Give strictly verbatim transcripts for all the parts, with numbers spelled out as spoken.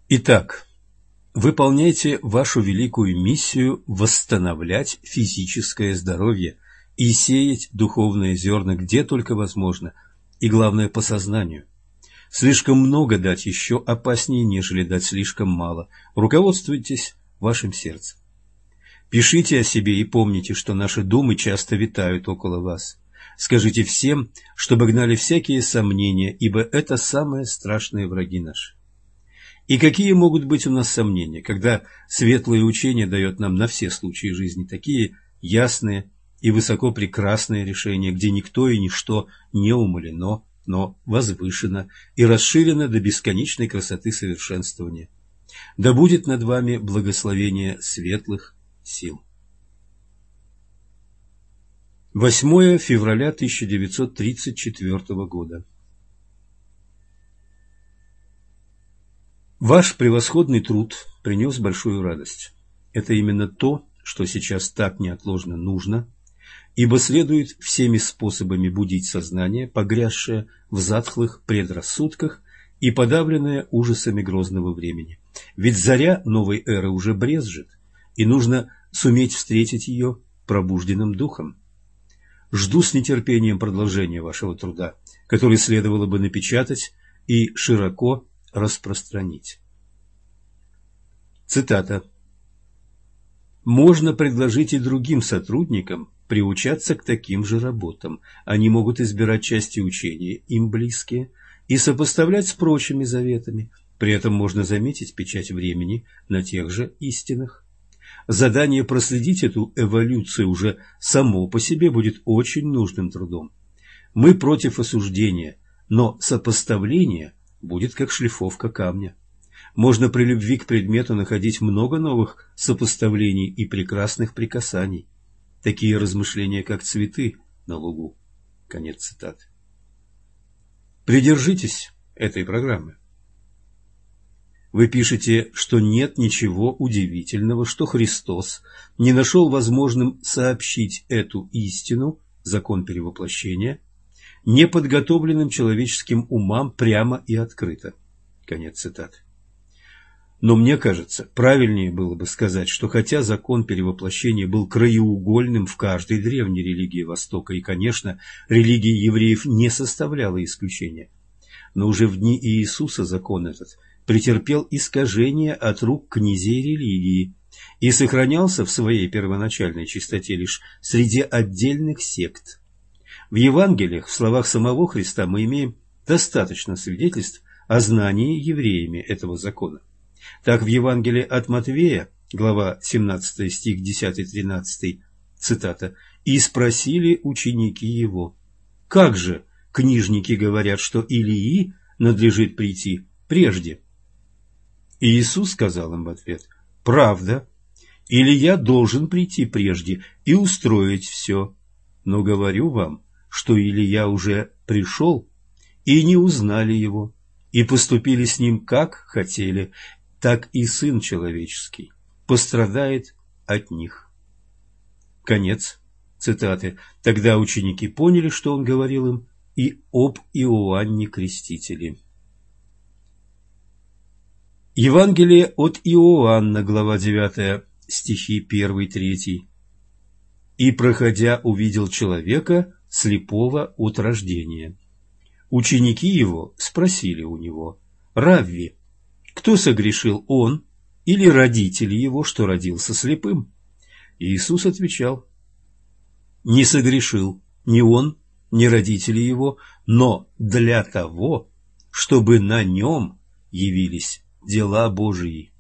Итак, выполняйте вашу великую миссию восстановлять физическое здоровье и сеять духовные зерна где только возможно, и главное по сознанию. Слишком много дать еще опаснее, нежели дать слишком мало. Руководствуйтесь вашим сердцем. Пишите о себе и помните, что наши думы часто витают около вас. Скажите всем, чтобы гнали всякие сомнения, ибо это самые страшные враги наши. И какие могут быть у нас сомнения, когда светлое учение дает нам на все случаи жизни такие ясные и высоко прекрасные решения, где никто и ничто не умалено, но возвышено и расширено до бесконечной красоты совершенствования. Да будет над вами благословение светлых сил. восьмое февраля тысяча девятьсот тридцать четвёртого года. Ваш превосходный труд принес большую радость. Это именно то, что сейчас так неотложно нужно, ибо следует всеми способами будить сознание, погрязшее в затхлых предрассудках и подавленное ужасами грозного времени. Ведь заря новой эры уже брезжит, и нужно суметь встретить ее пробужденным духом. Жду с нетерпением продолжения вашего труда, который следовало бы напечатать и широко распространить. Цитата. «Можно предложить и другим сотрудникам приучаться к таким же работам. Они могут избирать части учения, им близкие, и сопоставлять с прочими заветами. При этом можно заметить печать времени на тех же истинах. Задание проследить эту эволюцию уже само по себе будет очень нужным трудом. Мы против осуждения, но сопоставление будет как шлифовка камня. Можно при любви к предмету находить много новых сопоставлений и прекрасных прикасаний. Такие размышления, как цветы на лугу». Конец цитаты. Придержитесь этой программы. Вы пишете, что нет ничего удивительного, что Христос не нашел возможным сообщить эту истину, закон перевоплощения, неподготовленным человеческим умам прямо и открыто. Конец цитаты. Но мне кажется, правильнее было бы сказать, что хотя закон перевоплощения был краеугольным в каждой древней религии Востока, и, конечно, религия евреев не составляла исключения, но уже в дни Иисуса закон этот претерпел искажение от рук князей религии и сохранялся в своей первоначальной чистоте лишь среди отдельных сект. В Евангелиях, в словах самого Христа, мы имеем достаточно свидетельств о знании евреями этого закона. Так в Евангелии от Матвея, глава семнадцатая, стих десятый-тринадцатый, цитата, «И спросили ученики его: как же книжники говорят, что Илии надлежит прийти прежде?» И Иисус сказал им в ответ: «Правда, Илия должен прийти прежде и устроить все. Но говорю вам, что Илия уже пришел, и не узнали его, и поступили с ним, как хотели, так и Сын Человеческий пострадает от них». Конец цитаты. Тогда ученики поняли, что он говорил им и об Иоанне Крестителе. Евангелие от Иоанна, глава девятая, стихи первый-третий. «И, проходя, увидел человека, слепого от рождения. Ученики его спросили у него: Равви, кто согрешил, он или родители его, что родился слепым? И Иисус отвечал: не согрешил ни он, ни родители его, но для того, чтобы на нем явились дела Божии.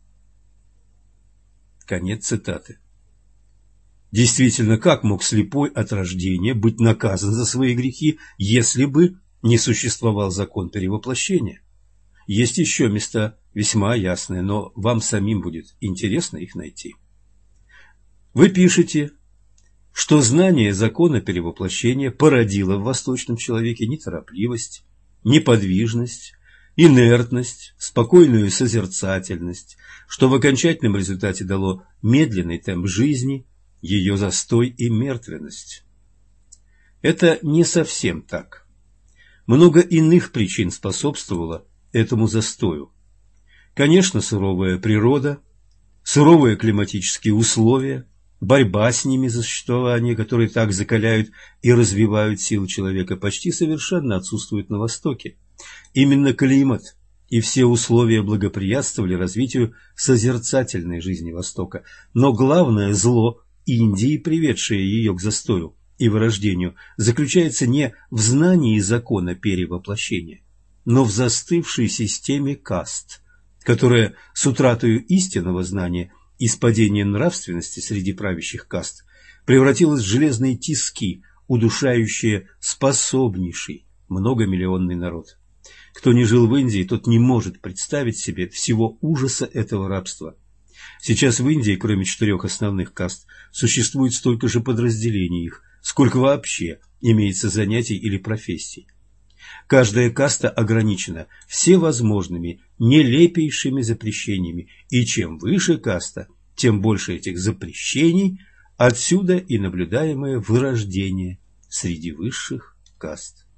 Конец цитаты. Действительно, как мог слепой от рождения быть наказан за свои грехи, если бы не существовал закон перевоплощения? Есть еще места весьма ясные, но вам самим будет интересно их найти. Вы пишете, что знание закона перевоплощения породило в восточном человеке неторопливость, неподвижность, инертность, спокойную созерцательность, что в окончательном результате дало медленный темп жизни, ее застой и мертвенность. Это не совсем так. Много иных причин способствовало этому застою. Конечно, суровая природа, суровые климатические условия, борьба с ними за существование, которые так закаляют и развивают силы человека, почти совершенно отсутствуют на Востоке. Именно климат и все условия благоприятствовали развитию созерцательной жизни Востока. Но главное зло Индии, приведшее ее к застою и вырождению, заключается не в знании закона перевоплощения, но в застывшей системе каст, которая с утратою истинного знания и с падением нравственности среди правящих каст превратилась в железные тиски, удушающие способнейший многомиллионный народ. Кто не жил в Индии, тот не может представить себе всего ужаса этого рабства. Сейчас в Индии, кроме четырех основных каст, существует столько же подразделений их, сколько вообще имеется занятий или профессий. Каждая каста ограничена всевозможными нелепейшими запрещениями, и чем выше каста, тем больше этих запрещений, отсюда и наблюдаемое вырождение среди высших каст.